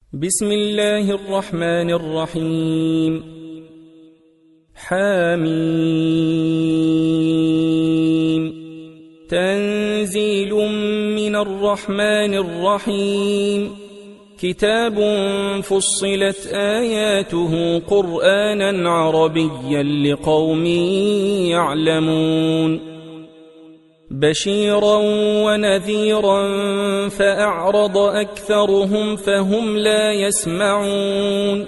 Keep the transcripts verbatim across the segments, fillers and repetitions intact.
بسم الله الرحمن الرحيم. حميم. تنزيل من الرحمن الرحيم. كتاب فصلت آياته قرآنا عربيا لقوم يعلمون بشيرا ونذيرا فأعرض أكثرهم فهم لا يسمعون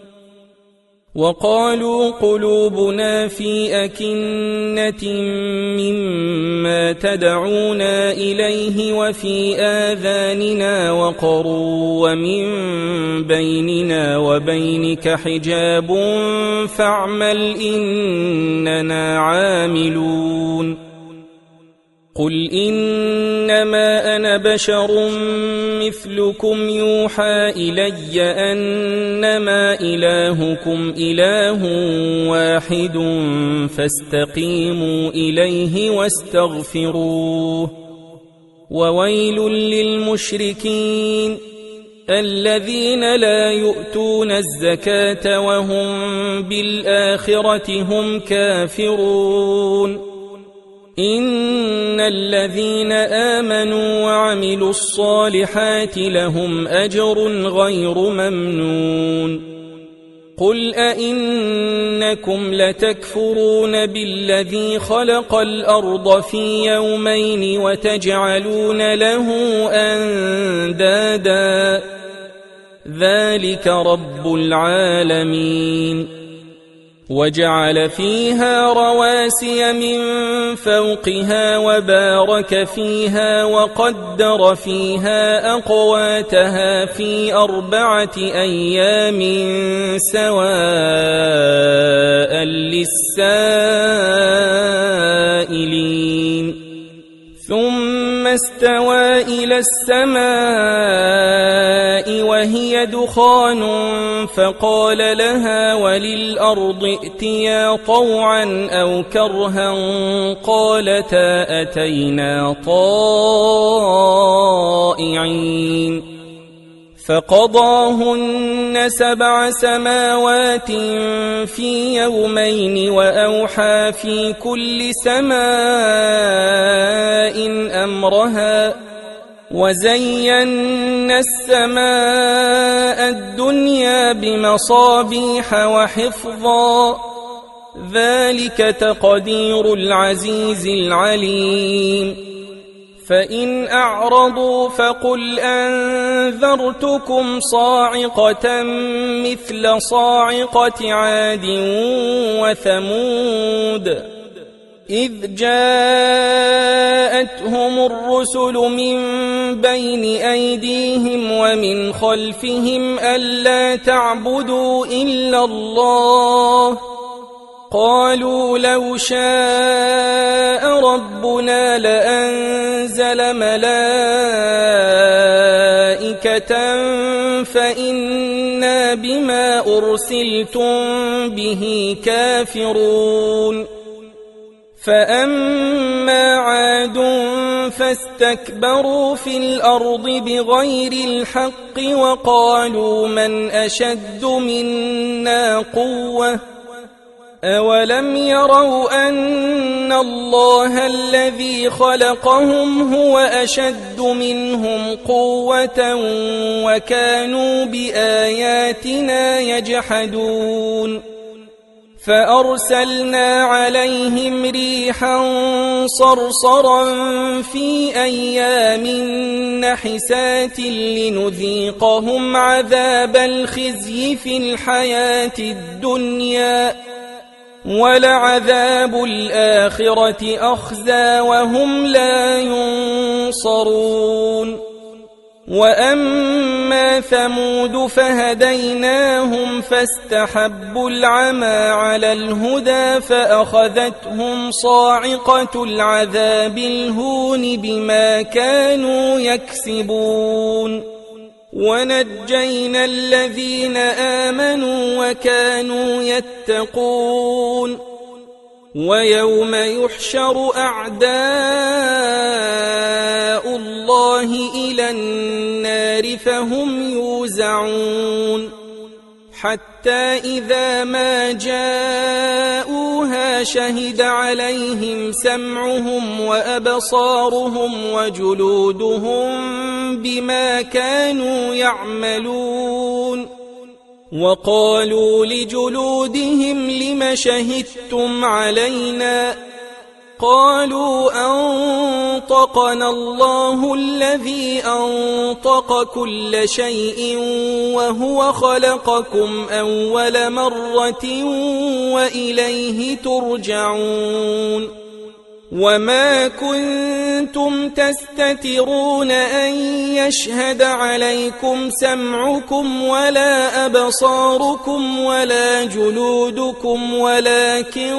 وقالوا قلوبنا في أكنة مما تدعونا إليه وفي آذاننا وقر ومن بيننا وبينك حجاب فاعمل إننا عاملون قل إنما أنا بشر مثلكم يوحى إلي أنما إلهكم إله واحد فاستقيموا إليه واستغفروه وويل للمشركين الذين لا يؤتون الزكاة وهم بالآخرة هم كافرون إن الذين آمنوا وعملوا الصالحات لهم أجر غير ممنون قل أئنكم لتكفرون بالذي خلق الأرض في يومين وتجعلون له أندادا ذلك رب العالمين وجعل فيها رواسي من فوقها وبارك فيها وقدر فيها أقواتها في أربعة أيام سواء للسائلين ثم استوى إلى السماء وهي دخان فقال لها وللأرض ائتيا طوعا أو كرها قالتا أتينا طائعين فقضاهن سبع سماوات في يومين وأوحى في كل سماء أمرها وزينا السماء الدنيا بمصابيح وحفظا ذلك تقدير العزيز العليم فإن أعرضوا فقل أنذرتكم صاعقة مثل صاعقة عاد وثمود إذ جاءتهم الرسل من بين أيديهم ومن خلفهم ألا تعبدوا إلا الله قالوا لو شاء ربنا لأنزل ملائكة فإنا بما أرسلتم به كافرون فأما عاد فاستكبروا في الأرض بغير الحق وقالوا من أشد منا قوة أولم يروا أن الله الذي خلقهم هو أشد منهم قوة وكانوا بآياتنا يجحدون فأرسلنا عليهم ريحا صرصرا في أيام نحسات لنذيقهم عذاب الخزي في الحياة الدنيا ولعذاب الآخرة أخزى وهم لا ينصرون وأما ثمود فهديناهم فاستحبوا العمى على الهدى فأخذتهم صاعقة العذاب الهون بما كانوا يكسبون ونجينا الذين آمنوا وكانوا يتقون ويوم يحشر أعداء الله إلى النار فهم يوزعون حتى إذا ما جاءوها شهد عليهم سمعهم وأبصارهم وجلودهم بما كانوا يعملون وقالوا لجلودهم لم شهدتم علينا قالوا أنطقنا الله الذي أنطق كل شيء وهو خلقكم أول مرة وإليه ترجعون وما كنتم تستترون أن يشهد عليكم سمعكم ولا أبصاركم ولا جلودكم ولكن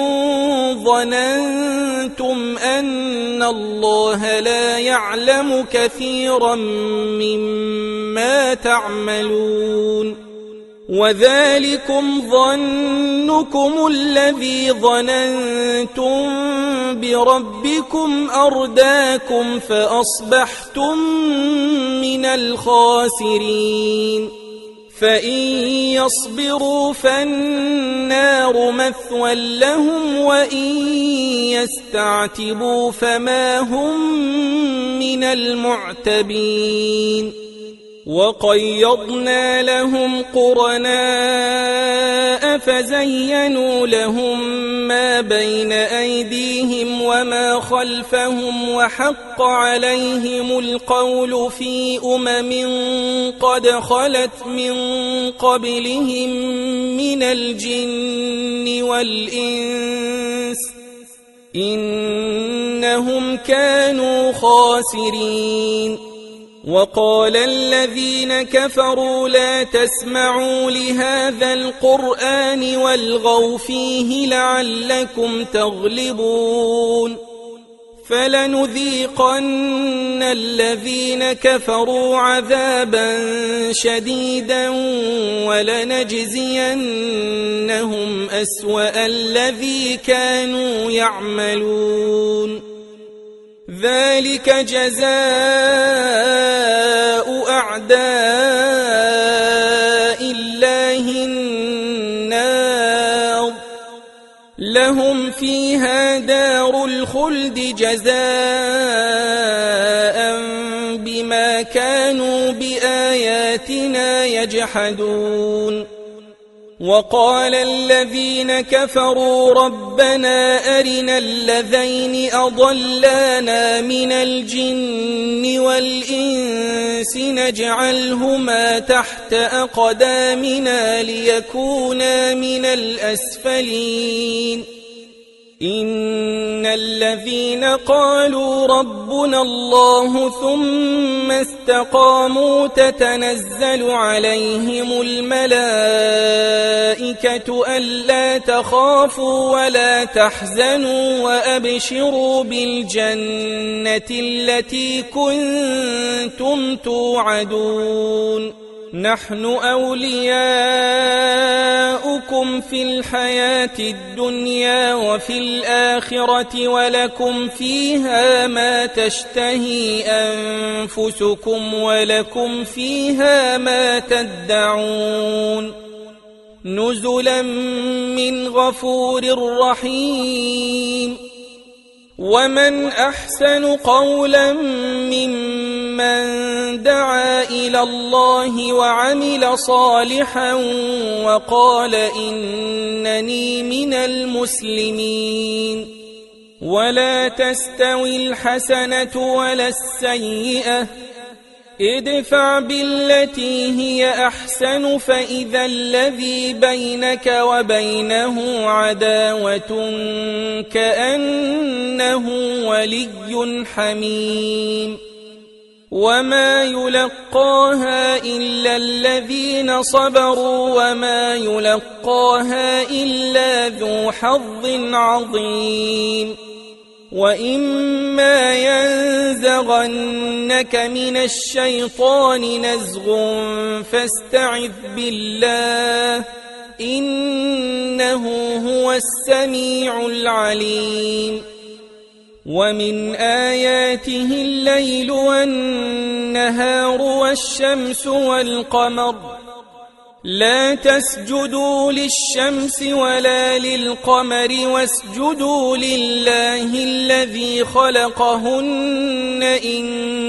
ظننتم أن الله لا يعلم كثيرا مما تعملون وذلكم ظنكم الذي ظننتم بربكم أرداكم فأصبحتم من الخاسرين فإن يصبروا فالنار مثوى لهم وإن يستعتبوا فما هم من المعتبين وقيضنا لهم قرناء فزينوا لهم ما بين أيديهم وما خلفهم وحق عليهم القول في أمم قد خلت من قبلهم من الجن والإنس إنهم كانوا خاسرين وقال الذين كفروا لا تسمعوا لهذا القرآن والغوا فيه لعلكم تغلبون فلنذيقن الذين كفروا عذابا شديدا ولنجزينهم أسوأ الذي كانوا يعملون ذلك جزاء أعداء الله النار لهم فيها دار الخلد جزاء بما كانوا بآياتنا يجحدون وقال الذين كفروا ربنا أرنا الذين أضلانا من الجن والإنس نجعلهما تحت أقدامنا ليكونا من الأسفلين إن الذين قالوا ربنا الله ثم استقاموا تتنزل عليهم الملائكة ألا تخافوا ولا تحزنوا وأبشروا بالجنة التي كنتم توعدون نحن أولياؤكم في الحياة الدنيا وفي الآخرة ولكم فيها ما تشتهي أنفسكم ولكم فيها ما تدعون نزلا من غفور رحيم ومن أحسن قولا ممن دعا إلى الله وعمل صالحا وقال إنني من المسلمين ولا تستوي الحسنة ولا السيئة ادفع بالتي هي أحسن فإذا الذي بينك وبينه عداوة كأنه ولي حميم وما يلقاها إلا الذين صبروا وما يلقاها إلا ذو حظ عظيم وإما ينزغنك من الشيطان نزغ فاستعذ بالله إنه هو السميع العليم ومن آياته الليل والنهار والشمس والقمر لا تسجدوا للشمس ولا للقمر واسجدوا لله الذي خلقهن إن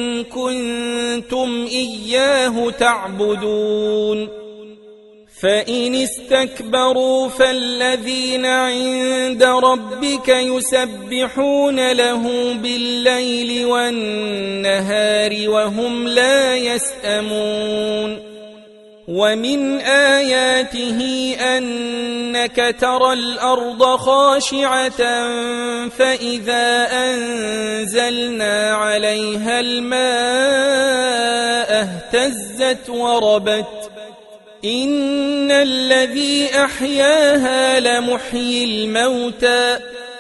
كنتم إياه تعبدون فإن استكبروا فالذين عند ربك يسبحون له بالليل والنهار وهم لا يسأمون ومن آياته أنك ترى الأرض خاشعة فإذا أنزلنا عليها الماء اهتزت وربت إن الذي أحياها لمحيي الموتى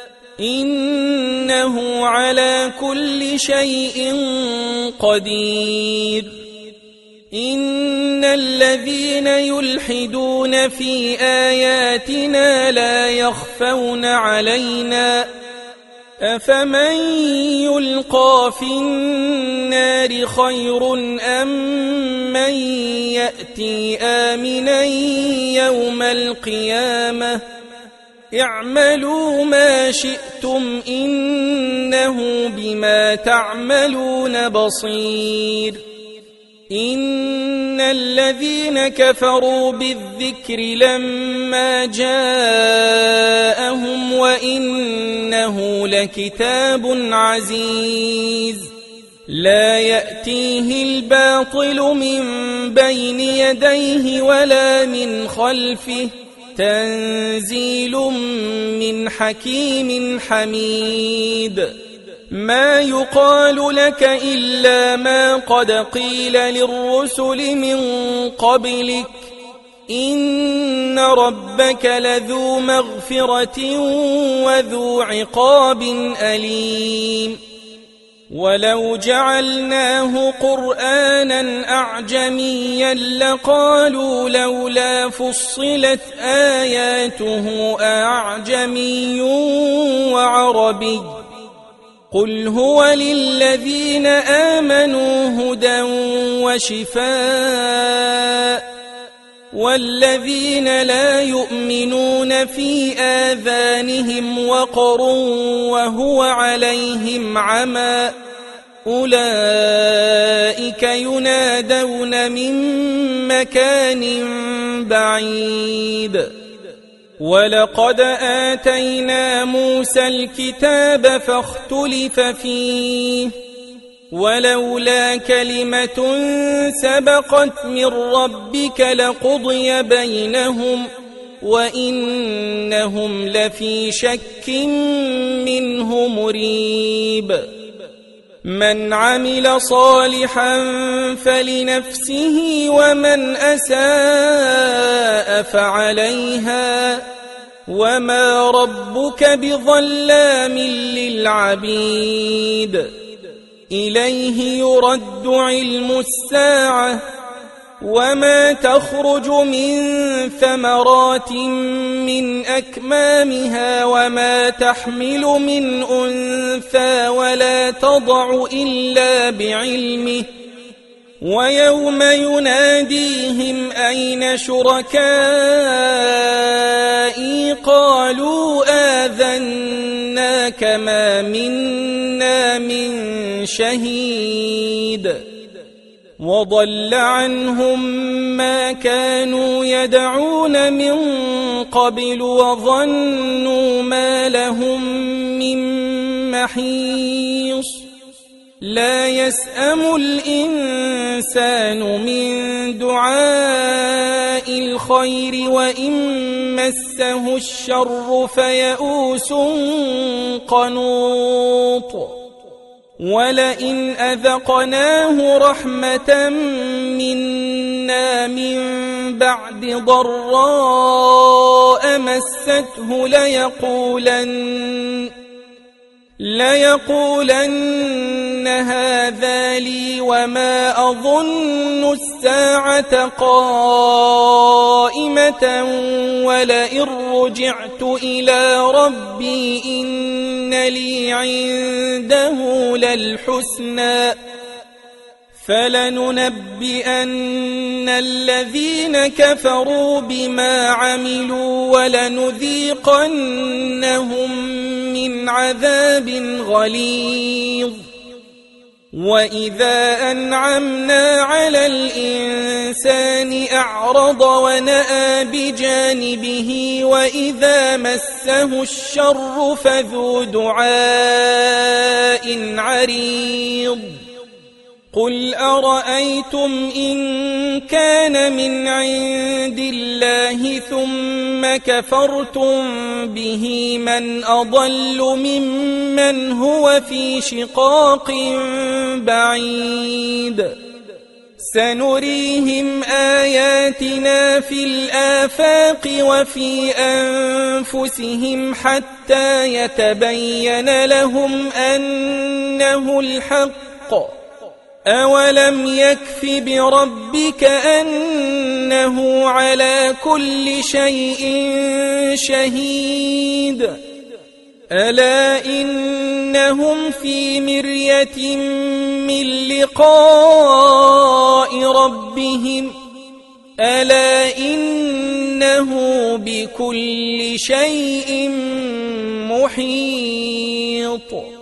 إنه على كل شيء قدير إن الذين يلحدون في آياتنا لا يخفون علينا أفمن يلقى في النار خير أم من يأتي آمنا يوم القيامة اعملوا ما شئتم إنه بما تعملون بصير إن الذين كفروا بالذكر لما جاءهم وإنه لكتاب عزيز لا يأتيه الباطل من بين يديه ولا من خلفه تنزيل من حكيم حميد ما يقال لك إلا ما قد قيل للرسل من قبلك إن ربك لذو مغفرة وذو عقاب أليم ولو جعلناه قرآنا أعجميا لقالوا لولا فصلت آياته أعجمي وعربي قل هو للذين آمنوا هدى وشفاء والذين لا يؤمنون في آذانهم وقر وهو عليهم عمى أولئك ينادون من مكان بعيد ولقد آتينا موسى الكتاب فاختلف فيه ولولا كلمة سبقت من ربك لقضي بينهم وإنهم لفي شك منه مريب من عمل صالحا فلنفسه ومن أساء فعليها وما ربك بظلام للعبيد إليه يرد علم الساعة وما تخرج من ثمرات من أكمامها وما تحمل من أنثى ولا تضع إلا بعلمه ويوم يناديهم أين شركائي قالوا آذناك ما منا من شهيد وضل عنهم ما كانوا يدعون من قبل وظنوا ما لهم من محيص لا يسأم الإنسان من دعاء الخير وإن مسه الشر فيئوس قنوط ولئن أذقناه رحمة منا من بعد ضراء مسته ليقولن ليقولن هذا لي وما أظن الساعة قائمة ظالمة ولئن رجعت إلى ربي إن لي عنده للحسنى فلننبئن الذين كفروا بما عملوا ولنذيقنهم من عذاب غليظ وإذا أنعمنا على الإنسان أعرض ونأى بجانبه وإذا مسه الشر فذو دعاء عريض قل أرأيتم إن كان من عند الله ثم كفرتم به من أضل ممن هو في شقاق بعيد سنريهم آياتنا في الآفاق وفي أنفسهم حتى يتبين لهم أنه الحق أولم يكف بربك أنه على كل شيء شهيد ألا إنهم في مرية من لقاء ربهم ألا إنه بكل شيء محيط.